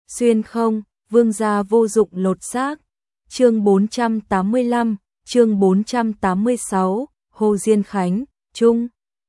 xuyên không, vương gia vô dụng lột xác. Chương 485, chương 486, Hồ Diên Khánh, Trung.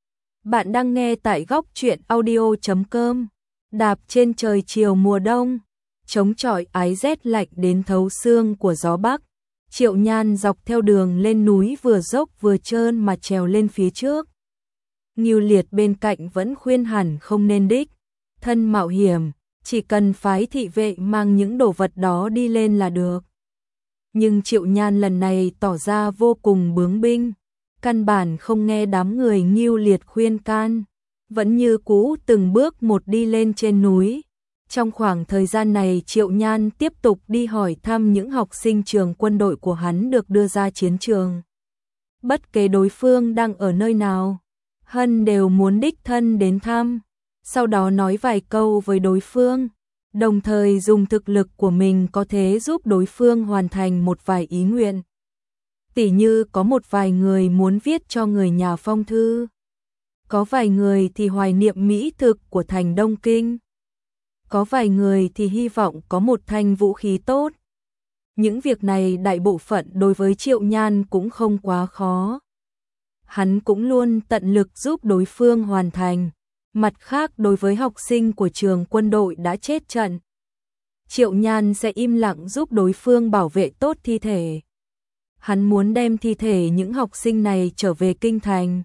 Bạn đang nghe tại góc truyện audio.com. Đạp trên trời chiều mùa đông, chống chọi ái rét lạnh đến thấu xương của gió bắc. Triệu Nhan dọc theo đường lên núi vừa dốc vừa trơn mà trèo lên phía trước. Ngưu Liệt bên cạnh vẫn khuyên hẳn không nên đích thân mạo hiểm, chỉ cần phái thị vệ mang những đồ vật đó đi lên là được. Nhưng Triệu Nhan lần này tỏ ra vô cùng bướng binh, căn bản không nghe đám người Ngưu Liệt khuyên can, vẫn như cũ từng bước một đi lên trên núi. Trong khoảng thời gian này Triệu Nhan tiếp tục đi hỏi thăm những học sinh trường quân đội của hắn được đưa ra chiến trường. Bất kể đối phương đang ở nơi nào, Hân đều muốn đích thân đến thăm, sau đó nói vài câu với đối phương, đồng thời dùng thực lực của mình có thể giúp đối phương hoàn thành một vài ý nguyện. Tỉ như có một vài người muốn viết cho người nhà phong thư, có vài người thì hoài niệm mỹ thực của thành Đông Kinh, có vài người thì hy vọng có một thanh vũ khí tốt. Những việc này đại bộ phận đối với Triệu Nhan cũng không quá khó. Hắn cũng luôn tận lực giúp đối phương hoàn thành. Mặt khác đối với học sinh của trường quân đội đã chết trận, Triệu Nhan sẽ im lặng giúp đối phương bảo vệ tốt thi thể. Hắn muốn đem thi thể những học sinh này trở về kinh thành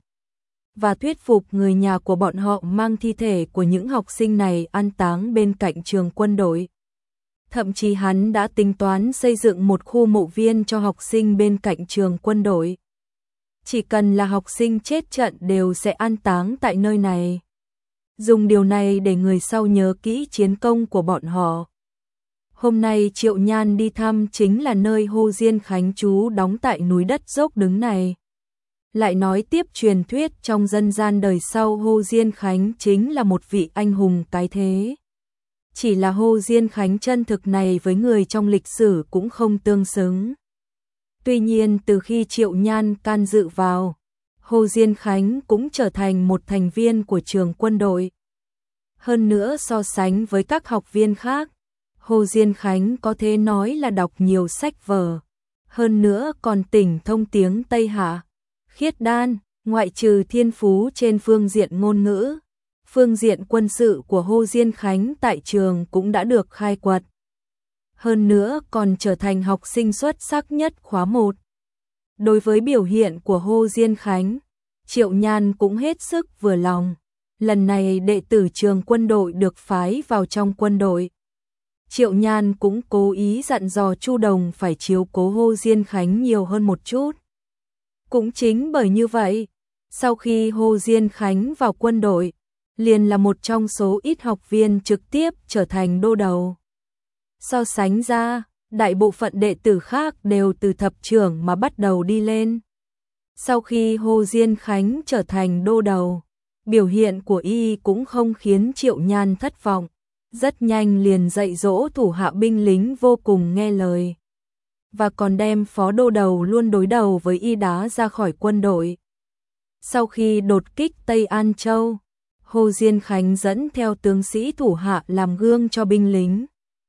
và thuyết phục người nhà của bọn họ mang thi thể của những học sinh này an táng bên cạnh trường quân đội. Thậm chí hắn đã tính toán xây dựng một khu mộ viên cho học sinh bên cạnh trường quân đội. Chỉ cần là học sinh chết trận đều sẽ an táng tại nơi này, dùng điều này để người sau nhớ kỹ chiến công của bọn họ. Hôm nay Triệu Nhan đi thăm chính là nơi Hồ Diên Khánh trú đóng tại núi đất dốc đứng này. Lại nói tiếp truyền thuyết trong dân gian đời sau Hồ Diên Khánh chính là một vị anh hùng cái thế. Chỉ là Hồ Diên Khánh chân thực này với người trong lịch sử cũng không tương xứng. Tuy nhiên từ khi Triệu Nhan can dự vào, Hồ Diên Khánh cũng trở thành một thành viên của trường quân đội. Hơn nữa so sánh với các học viên khác, Hồ Diên Khánh có thể nói là đọc nhiều sách vở. Hơn nữa còn tỉnh thông tiếng Tây Hạ, khiết đan, ngoại trừ thiên phú trên phương diện ngôn ngữ, phương diện quân sự của Hồ Diên Khánh tại trường cũng đã được khai quật. Hơn nữa còn trở thành học sinh xuất sắc nhất khóa 1. Đối với biểu hiện của Hồ Diên Khánh, Triệu Nhan cũng hết sức vừa lòng. Lần này đệ tử trường quân đội được phái vào trong quân đội. Triệu Nhan cũng cố ý dặn dò Chu Đồng phải chiếu cố Hồ Diên Khánh nhiều hơn một chút. Cũng chính bởi như vậy, sau khi Hồ Diên Khánh vào quân đội, liền là một trong số ít học viên trực tiếp trở thành đô đầu. So sánh ra, đại bộ phận đệ tử khác đều từ thập trưởng mà bắt đầu đi lên. Sau khi Hồ Diên Khánh trở thành đô đầu, biểu hiện của y cũng không khiến Triệu Nhan thất vọng, rất nhanh liền dạy dỗ thủ hạ binh lính vô cùng nghe lời, và còn đem phó đô đầu luôn đối đầu với y đá ra khỏi quân đội. Sau khi đột kích Tây An Châu, Hồ Diên Khánh dẫn theo tướng sĩ thủ hạ làm gương cho binh lính,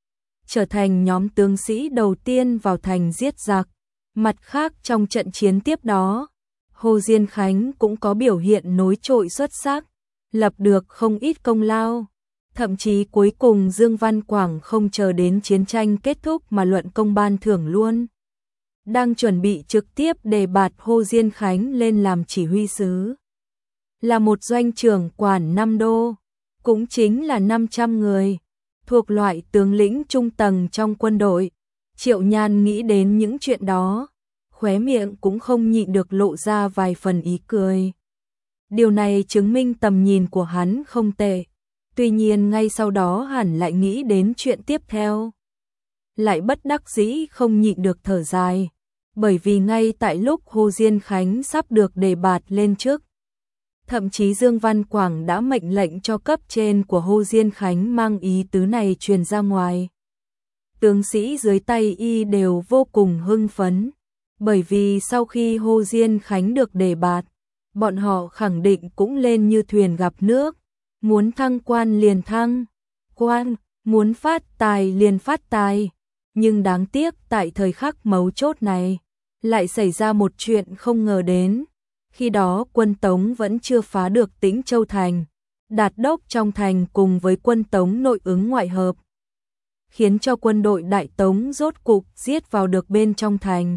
trở thành nhóm tướng sĩ đầu tiên vào thành giết giặc. Mặt khác trong trận chiến tiếp đó, Hồ Diên Khánh cũng có biểu hiện nổi trội xuất sắc, lập được không ít công lao. Thậm chí cuối cùng Dương Văn Quảng không chờ đến chiến tranh kết thúc mà luận công ban thưởng luôn. Đang chuẩn bị trực tiếp đề bạt Hồ Diên Khánh lên làm chỉ huy sứ. Là một doanh trưởng quản 5 đô, cũng chính là 500 người, thuộc loại tướng lĩnh trung tầng trong quân đội. Triệu Nhan nghĩ đến những chuyện đó, khóe miệng cũng không nhịn được lộ ra vài phần ý cười. Điều này chứng minh tầm nhìn của hắn không tệ. Tuy nhiên ngay sau đó hẳn lại nghĩ đến chuyện tiếp theo. Lại bất đắc dĩ không nhịn được thở dài. Bởi vì ngay tại lúc Hồ Diên Khánh sắp được đề bạt lên chức, thậm chí Dương Văn Quảng đã mệnh lệnh cho cấp trên của Hồ Diên Khánh mang ý tứ này truyền ra ngoài. Tướng sĩ dưới tay y đều vô cùng hưng phấn. Bởi vì sau khi Hồ Diên Khánh được đề bạt, bọn họ khẳng định cũng lên như thuyền gặp nước. Muốn thăng quan liền thăng quan, muốn phát tài liền phát tài, nhưng đáng tiếc tại thời khắc mấu chốt này, lại xảy ra một chuyện không ngờ đến. Khi đó quân Tống vẫn chưa phá được Tĩnh Châu thành, Đạt đốc trong thành cùng với quân Tống nội ứng ngoại hợp, khiến cho quân đội Đại Tống rốt cục giết vào được bên trong thành.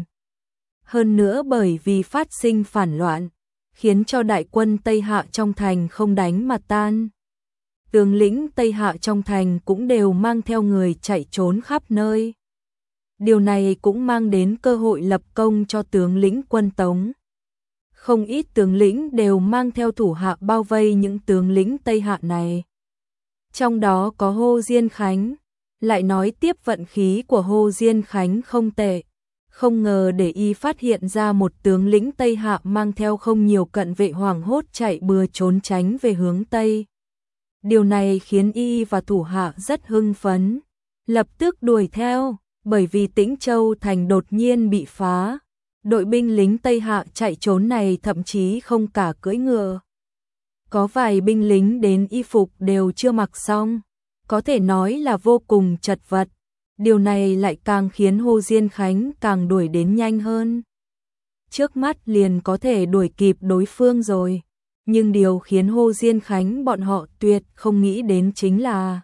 Hơn nữa bởi vì phát sinh phản loạn, khiến cho đại quân Tây Hạ trong thành không đánh mà tan. Tướng lĩnh Tây Hạ trong thành cũng đều mang theo người chạy trốn khắp nơi. Điều này cũng mang đến cơ hội lập công cho tướng lĩnh quân Tống. Không ít tướng lĩnh đều mang theo thủ hạ bao vây những tướng lĩnh Tây Hạ này. Trong đó có Hồ Diên Khánh, lại nói tiếp vận khí của Hồ Diên Khánh không tệ. Không ngờ để y phát hiện ra một tướng lĩnh Tây Hạ mang theo không nhiều cận vệ hoảng hốt chạy bừa trốn tránh về hướng Tây. Điều này khiến y và thủ hạ rất hưng phấn, lập tức đuổi theo, bởi vì Tĩnh Châu thành đột nhiên bị phá. Đội binh lính Tây Hạ chạy trốn này thậm chí không cả cưỡi ngựa. Có vài binh lính đến y phục đều chưa mặc xong, có thể nói là vô cùng chật vật. Điều này lại càng khiến Hồ Diên Khánh càng đuổi đến nhanh hơn. Trước mắt liền có thể đuổi kịp đối phương rồi. Nhưng điều khiến Hồ Diên Khánh bọn họ tuyệt không nghĩ đến chính là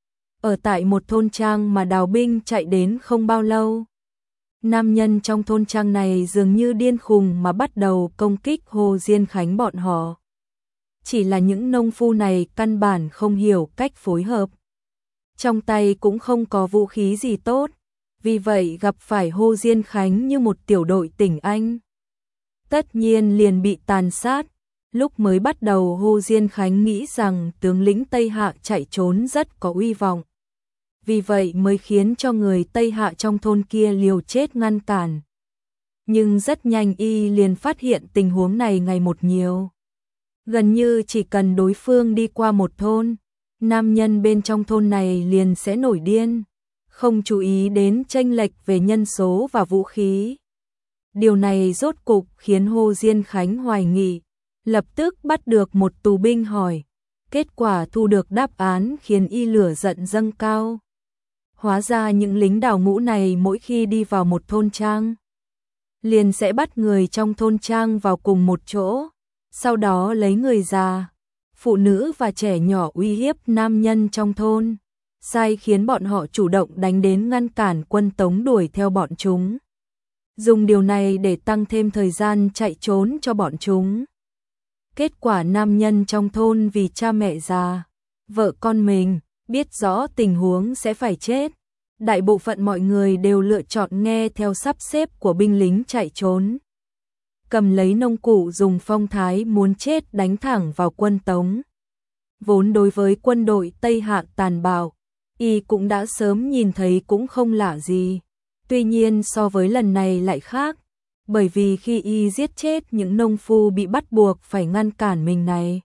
ở tại một thôn trang mà đào binh chạy đến không bao lâu. Nam nhân trong thôn trang này dường như điên khùng mà bắt đầu công kích Hồ Diên Khánh bọn họ. Chỉ là những nông phu này căn bản không hiểu cách phối hợp. Trong tay cũng không có vũ khí gì tốt, vì vậy gặp phải Hồ Diên Khánh như một tiểu đội tỉnh Anh. Tất nhiên liền bị tàn sát. Lúc mới bắt đầu Hồ Diên Khánh nghĩ rằng tướng lĩnh Tây Hạ chạy trốn rất có uy vọng. Vì vậy mới khiến cho người Tây Hạ trong thôn kia liều chết ngăn cản. Nhưng rất nhanh y liền phát hiện tình huống này ngày một nhiều. Gần như chỉ cần đối phương đi qua một thôn, nam nhân bên trong thôn này liền sẽ nổi điên, không chú ý đến chênh lệch về nhân số và vũ khí. Điều này rốt cục khiến Hồ Diên Khánh hoài nghi, lập tức bắt được một tù binh hỏi. Kết quả thu được đáp án khiến y lửa giận dâng cao. Hóa ra những lính đào ngũ này mỗi khi đi vào một thôn trang, liền sẽ bắt người trong thôn trang vào cùng một chỗ, sau đó lấy người già, phụ nữ và trẻ nhỏ uy hiếp nam nhân trong thôn, sai khiến bọn họ chủ động đánh đến ngăn cản quân Tống đuổi theo bọn chúng. Dùng điều này để tăng thêm thời gian chạy trốn cho bọn chúng. Kết quả nam nhân trong thôn vì cha mẹ già, vợ con mình, biết rõ tình huống sẽ phải chết. Đại bộ phận mọi người đều lựa chọn nghe theo sắp xếp của binh lính chạy trốn. Cầm lấy nông cụ dùng phong thái muốn chết đánh thẳng vào quân Tống. Vốn đối với quân đội Tây Hạ tàn bạo, y cũng đã sớm nhìn thấy cũng không lạ gì. Tuy nhiên so với lần này lại khác, bởi vì khi y giết chết những nông phu bị bắt buộc phải ngăn cản mình này,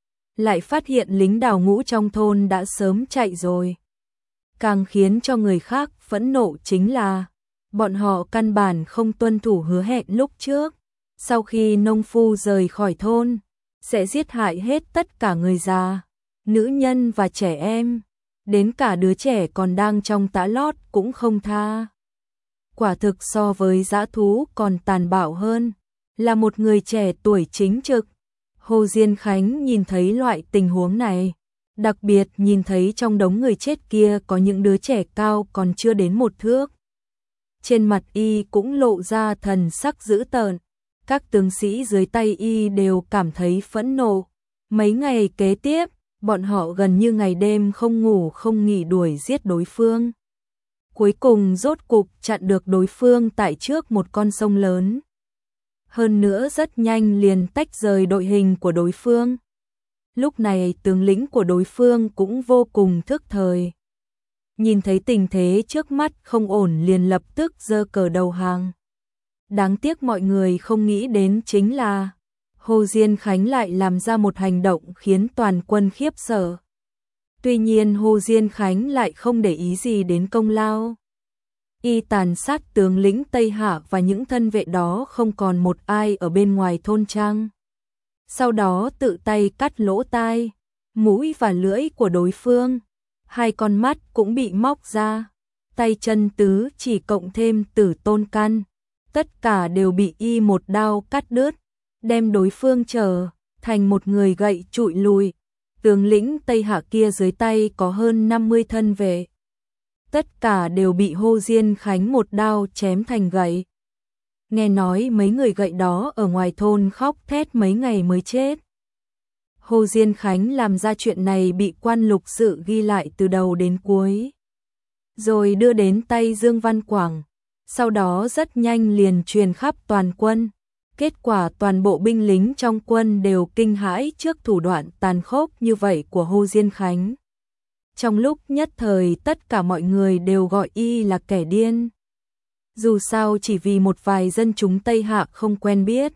lại phát hiện lính đào ngũ trong thôn đã sớm chạy rồi. Càng khiến cho người khác phẫn nộ chính là bọn họ căn bản không tuân thủ hứa hẹn lúc trước. Sau khi nông phu rời khỏi thôn, sẽ giết hại hết tất cả người già, nữ nhân và trẻ em, đến cả đứa trẻ còn đang trong tã lót cũng không tha. Quả thực so với dã thú còn tàn bạo hơn. Là một người trẻ tuổi chính trực, Hồ Diên Khánh nhìn thấy loại tình huống này, đặc biệt nhìn thấy trong đống người chết kia có những đứa trẻ cao còn chưa đến 1 thước. Trên mặt y cũng lộ ra thần sắc dữ tợn. Các tướng sĩ dưới tay y đều cảm thấy phẫn nộ. Mấy ngày kế tiếp, bọn họ gần như ngày đêm không ngủ không nghỉ đuổi giết đối phương. Cuối cùng rốt cục chặn được đối phương tại trước một con sông lớn. Hơn nữa rất nhanh liền tách rời đội hình của đối phương. Lúc này tướng lĩnh của đối phương cũng vô cùng thức thời. Nhìn thấy tình thế trước mắt không ổn liền lập tức giơ cờ đầu hàng. Đáng tiếc mọi người không nghĩ đến chính là Hồ Diên Khánh lại làm ra một hành động khiến toàn quân khiếp sợ. Tuy nhiên Hồ Diên Khánh lại không để ý gì đến công lao. Y tàn sát tướng lĩnh Tây Hạ và những thân vệ đó không còn một ai ở bên ngoài thôn trang. Sau đó tự tay cắt lỗ tai, mũi và lưỡi của đối phương. hai con mắt cũng bị móc ra, tay chân tứ chỉ cộng thêm Tử Tôn căn, tất cả đều bị y một đao cắt đứt, đem đối phương trở thành một người gậy trụi lùi. Tướng lĩnh Tây Hạ kia dưới tay có hơn 50 thân vệ, tất cả đều bị Hồ Diên Khánh một đao chém thành gậy. Nghe nói mấy người gậy đó ở ngoài thôn khóc thét mấy ngày mới chết. Hồ Diên Khánh làm ra chuyện này bị quan lục sự ghi lại từ đầu đến cuối, rồi đưa đến tay Dương Văn Quảng, sau đó rất nhanh liền truyền khắp toàn quân. Kết quả toàn bộ binh lính trong quân đều kinh hãi trước thủ đoạn tàn khốc như vậy của Hồ Diên Khánh. Trong lúc nhất thời tất cả mọi người đều gọi y là kẻ điên. Dù sao chỉ vì một vài dân chúng Tây Hạ không quen biết,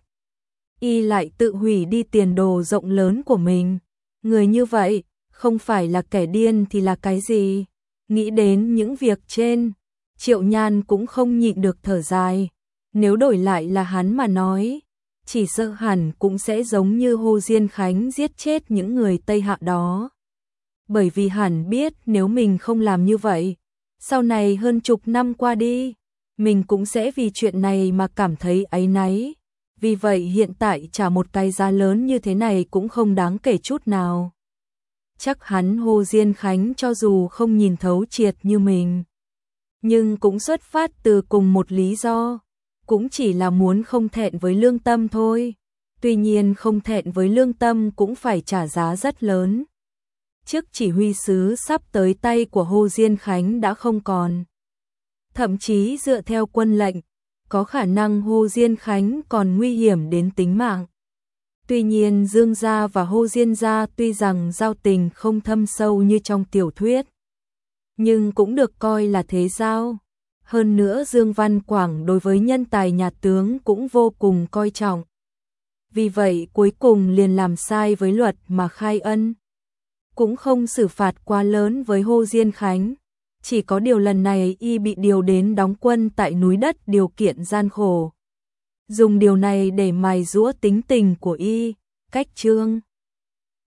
y lại tự hủy đi tiền đồ rộng lớn của mình. Người như vậy, không phải là kẻ điên thì là cái gì? Nghĩ đến những việc trên, Triệu Nhan cũng không nhịn được thở dài. Nếu đổi lại là hắn mà nói, chỉ sợ hẳn cũng sẽ giống như Hồ Diên Khánh giết chết những người Tây Hạ đó. Bởi vì hẳn biết nếu mình không làm như vậy, sau này hơn chục năm qua đi, mình cũng sẽ vì chuyện này mà cảm thấy áy náy. Vì vậy hiện tại trả một cái giá lớn như thế này cũng không đáng kể chút nào. Chắc hắn Hồ Diên Khánh cho dù không nhìn thấu triệt như mình, nhưng cũng xuất phát từ cùng một lý do, cũng chỉ là muốn không thẹn với lương tâm thôi. Tuy nhiên không thẹn với lương tâm cũng phải trả giá rất lớn. Chức chỉ huy sứ sắp tới tay của Hồ Diên Khánh đã không còn. Thậm chí dựa theo quân lệnh, có khả năng Hồ Diên Khánh còn nguy hiểm đến tính mạng. Tuy nhiên Dương gia và Hồ Diên gia tuy rằng giao tình không thâm sâu như trong tiểu thuyết, nhưng cũng được coi là thế giao. Hơn nữa Dương Văn Quảng đối với nhân tài nhà tướng cũng vô cùng coi trọng. Vì vậy cuối cùng liền làm sai với luật mà khai ân. Cũng không xử phạt quá lớn với Hồ Diên Khánh. Chỉ có điều lần này y bị điều đến đóng quân tại núi đất điều kiện gian khổ. Dùng điều này để mài giũa tính tình của y. Cách chương